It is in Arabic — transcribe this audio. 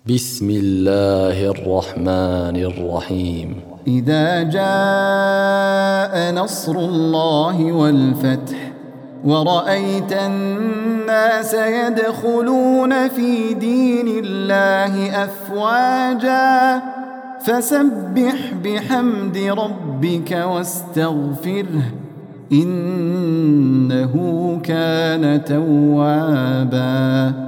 بسم الله الرحمن الرحيم. إذا جاء نصر الله والفتح ورأيت الناس يدخلون في دين الله أفواجا فسبح بحمد ربك واستغفره إنه كان توابا.